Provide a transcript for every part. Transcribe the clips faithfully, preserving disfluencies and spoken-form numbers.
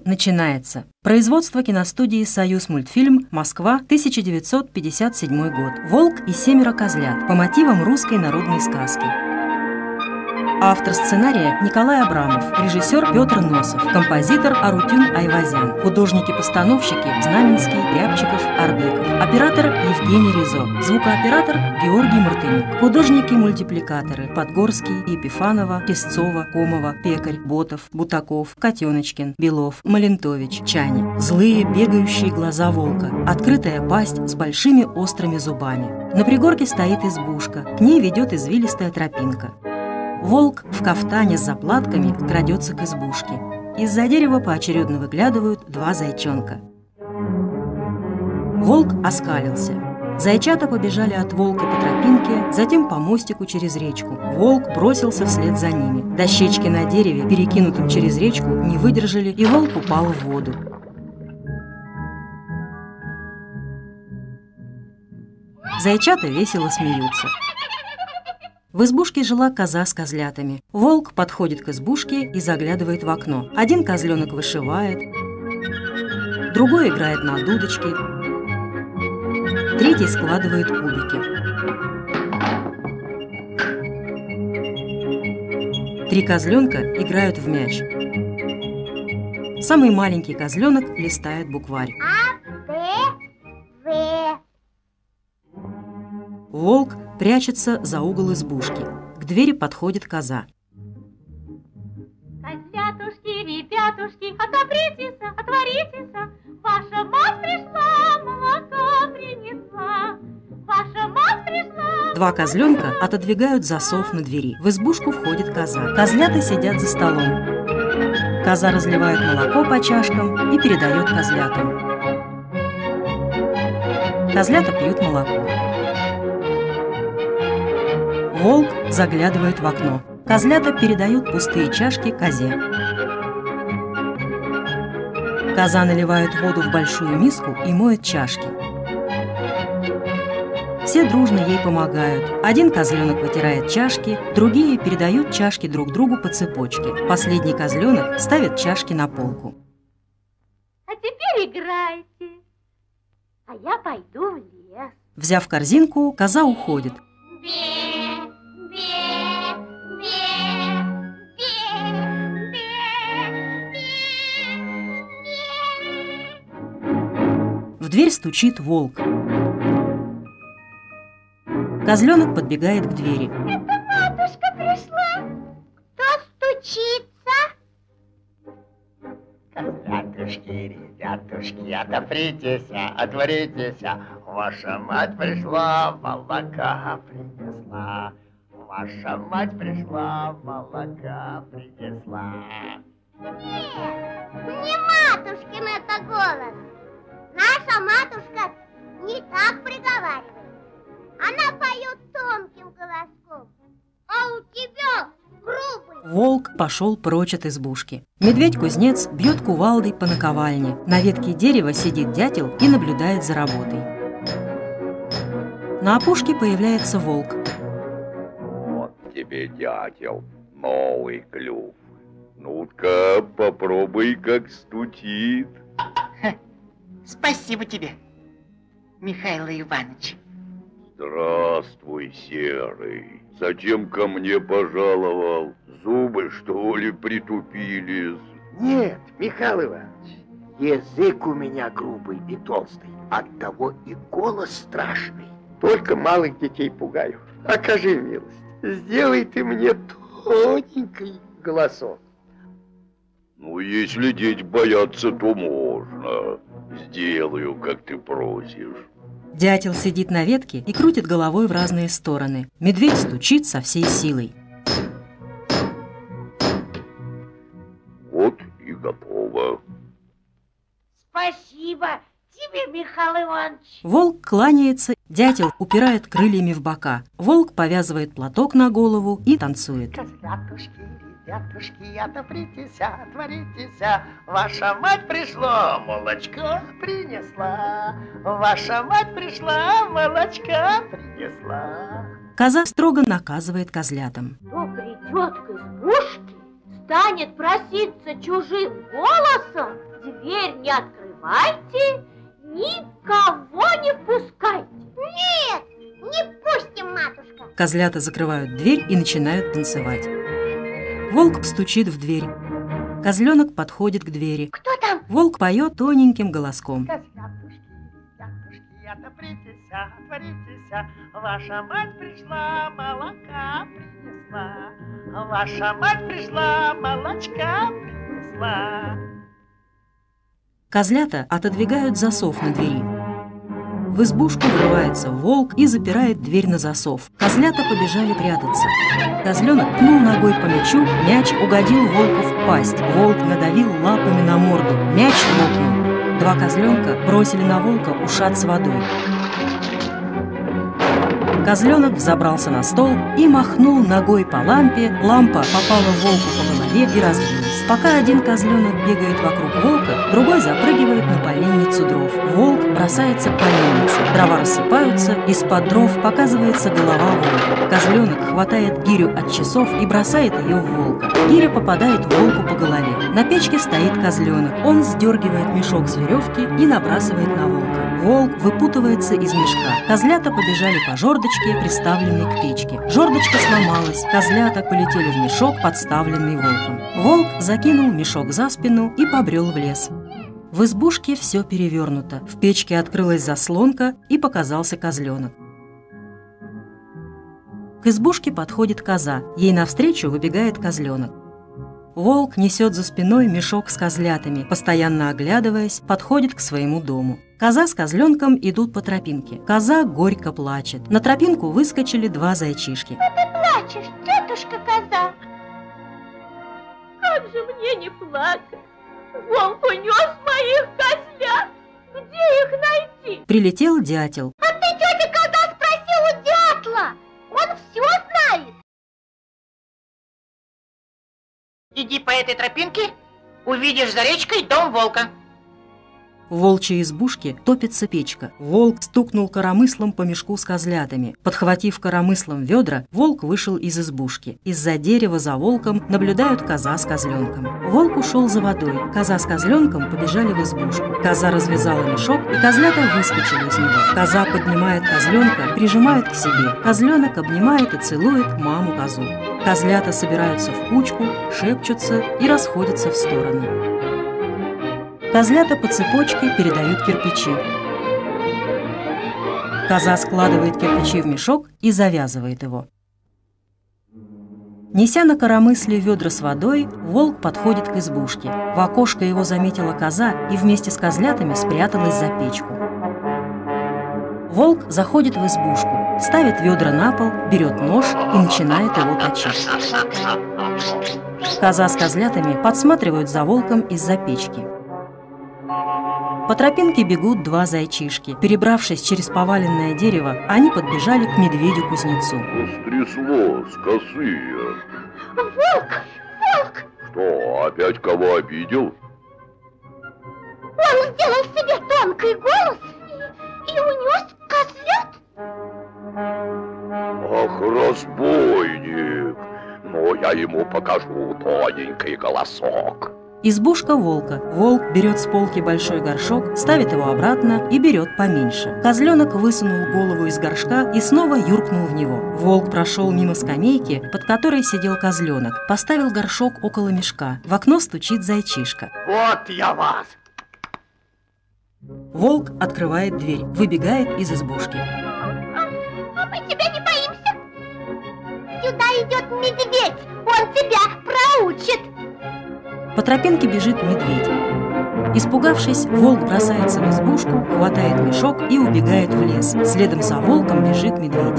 начинается. Производство киностудии «Союзмультфильм», Москва, тысяча девятьсот пятьдесят седьмой год. «Волк и семеро козлят» по мотивам русской народной сказки. Автор сценария Николай Абрамов, режиссер Петр Носов, композитор Арутюн Айвазян, художники-постановщики Знаменский, Рябчиков, Арбеков, оператор Евгений Ризо, звукооператор Георгий Мартынюк, художники-мультипликаторы Подгорский, Епифанова, Песцова, Комова, Пекарь, Ботов, Бутаков, Котеночкин, Белов, Малентович, Чани. Злые бегающие глаза волка, открытая пасть с большими острыми зубами. На пригорке стоит избушка, к ней ведет извилистая тропинка. Волк в кафтане с заплатками крадется к избушке. Из-за дерева поочередно выглядывают два зайчонка. Волк оскалился. Зайчата побежали от волка по тропинке, затем по мостику через речку. Волк бросился вслед за ними. Дощечки на дереве, перекинутым через речку, не выдержали, и волк упал в воду. Зайчата весело смеются. В избушке жила коза с козлятами. Волк подходит к избушке и заглядывает в окно. Один козленок вышивает, другой играет на дудочке, третий складывает кубики. Три козленка играют в мяч. Самый маленький козленок листает букварь. Волк прячется за угол избушки. К двери подходит коза. Козлятушки, ребятушки, отопритесь, отворитесь. Ваша мать пришла, молока принесла. Ваша мать пришла. Два козленка отодвигают засов на двери. В избушку входит коза. Козлята сидят за столом. Коза разливает молоко по чашкам и передает козлятам. Козлята пьют молоко. Волк заглядывает в окно. Козлята передают пустые чашки козе. Коза наливает воду в большую миску и моет чашки. Все дружно ей помогают. Один козленок вытирает чашки, другие передают чашки друг другу по цепочке. Последний козленок ставит чашки на полку. А теперь играйте, а я пойду в лес. Взяв корзинку, коза уходит. В дверь стучит волк. Козленок подбегает к двери. Это матушка пришла. Кто стучится? Козлятушки, ребятушки, отопритесь, отворитесь. Ваша мать пришла, молока принесла. Ваша мать пришла, молока принесла. Нет, не матушкин это голос. Наша матушка не так приговаривает. Она поет тонким голоском, а у тебя грубый. Волк пошел прочь от избушки. Медведь-кузнец бьет кувалдой по наковальне. На ветке дерева сидит дятел и наблюдает за работой. На опушке появляется волк. Вот тебе, дятел, новый клюв. Ну-ка, попробуй, как стучит. Спасибо тебе, Михаил Иванович. Здравствуй, Серый. Зачем ко мне пожаловал? Зубы, что ли, притупились? Нет, Михаил Иванович, язык у меня грубый и толстый, оттого и голос страшный. Только малых детей пугаю. Окажи милость, сделай ты мне тоненький голосок. Ну, если дети боятся, то можно. Сделаю, как ты просишь. Дятел сидит на ветке и крутит головой в разные стороны. Медведь стучит со всей силой. Вот и готово. Спасибо тебе, Михаил Иванович. Волк кланяется, дятел упирает крыльями в бока. Волк повязывает платок на голову и танцует. Козлятушки, ребятушки, отопритесь, отворитесь. Ваша мать пришла, молочко принесла. Ваша мать пришла, молочка принесла. Коза строго наказывает козлятам. Кто придет к избушке, станет проситься чужим голосом, дверь не открывайте, никого не впускайте. Нет, не пустим, матушка. Козлята закрывают дверь и начинают танцевать. Волк стучит в дверь. Козленок подходит к двери. Кто там? Волк поет тоненьким голоском. Козлятушки, ребятушки, отопритесь, отворитесь, ваша мать пришла, молока принесла. Ваша мать пришла, молочка принесла. Козлята отодвигают засов на двери. В избушку врывается волк и запирает дверь на засов. Козлята побежали прятаться. Козленок пнул ногой по мячу, мяч угодил волку в пасть. Волк надавил лапами на морду, мяч лопнул. Два козленка бросили на волка ушат с водой. Козленок взобрался на стол и махнул ногой по лампе. Лампа попала волку по голове и разбилась. Пока один козленок бегает вокруг волка, другой запрыгивает на поленницу дров. Волк бросается к поленнице. Дрова рассыпаются, из-под дров показывается голова волка. Козленок хватает гирю от часов и бросает ее в волка. Гиря попадает волку по голове. На печке стоит козленок. Он сдергивает мешок с веревки и набрасывает на волка. Волк выпутывается из мешка. Козлята побежали по жердочке, приставленной к печке. Жердочка сломалась. Козлята полетели в мешок, подставленный волком. Волк закинул мешок за спину и побрел в лес. В избушке все перевернуто. В печке открылась заслонка, и показался козленок. К избушке подходит коза. Ей навстречу выбегает козленок. Волк несет за спиной мешок с козлятами, постоянно оглядываясь, подходит к своему дому. Коза с козленком идут по тропинке. Коза горько плачет. На тропинку выскочили два зайчишки. Что ты плачешь, тетушка коза? Как же мне не плакать? Волк унес моих козлят. Где их найти? Прилетел дятел. А ты, тетя коза, спроси у дятла. Он все знает. Иди по этой тропинке, увидишь за речкой дом волка. В волчьей избушке топится печка. Волк стукнул коромыслом по мешку с козлятами. Подхватив коромыслом ведра, волк вышел из избушки. Из-за дерева за волком наблюдают коза с козленком. Волк ушел за водой. Коза с козленком побежали в избушку. Коза развязала мешок, и козлята выскочили из него. Коза поднимает козленка, прижимает к себе. Козленок обнимает и целует маму-козу. Козлята собираются в кучку, шепчутся и расходятся в стороны. Козлята по цепочке передают кирпичи. Коза складывает кирпичи в мешок и завязывает его. Неся на коромысле ведра с водой, волк подходит к избушке. В окошко его заметила коза и вместе с козлятами спряталась за печку. Волк заходит в избушку, ставит ведра на пол, берет нож и начинает его точить. Коза с козлятами подсматривают за волком из-за печки. По тропинке бегут два зайчишки. Перебравшись через поваленное дерево, они подбежали к медведю-кузнецу. Стряслось, косые. Волк! Волк! Что, опять кого обидел? Он сделал себе тонкий голос и, и унес козлят. Ах, разбойник! Но я ему покажу тоненький голосок. Избушка волка. Волк берет с полки большой горшок, ставит его обратно и берет поменьше. Козленок высунул голову из горшка и снова юркнул в него. Волк прошел мимо скамейки, под которой сидел козленок, поставил горшок около мешка. В окно стучит зайчишка. Вот я вас! Волк открывает дверь, выбегает из избушки. А мы тебя не боимся. Сюда идет медведь, он тебя проучит. По тропинке бежит медведь. Испугавшись, волк бросается в избушку, хватает мешок и убегает в лес. Следом за волком бежит медведь.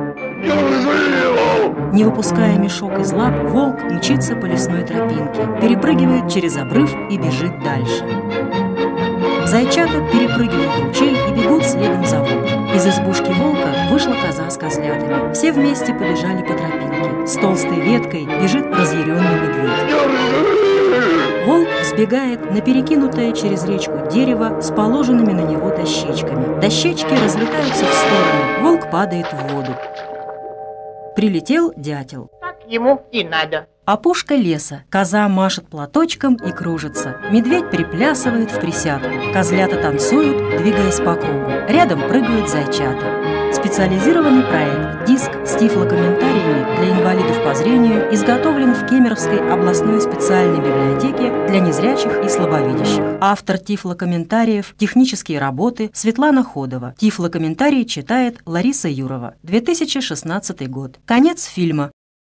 Не выпуская мешок из лап, волк мчится по лесной тропинке, перепрыгивает через обрыв и бежит дальше. Зайчата перепрыгивают ручей и бегут следом за волком. Из избушки волка вышла коза с козлятами. Все вместе побежали по тропинке. С толстой веткой бежит разъяренный медведь. Волк сбегает на перекинутое через речку дерево с положенными на него дощечками. Дощечки разлетаются в стороны. Волк падает в воду. Прилетел дятел. Так ему и надо. Опушка леса. Коза машет платочком и кружится. Медведь приплясывает в присядку. Козлята танцуют, двигаясь по кругу. Рядом прыгают зайчата. Специализированный проект «Диск» с тифлокомментариями для инвалидов по зрению изготовлен в Кемеровской областной специальной библиотеке для незрячих и слабовидящих. Автор тифлокомментариев, технические работы Светлана Ходова. Тифлокомментарии читает Лариса Юрова. две тысячи шестнадцатый год. Конец фильма.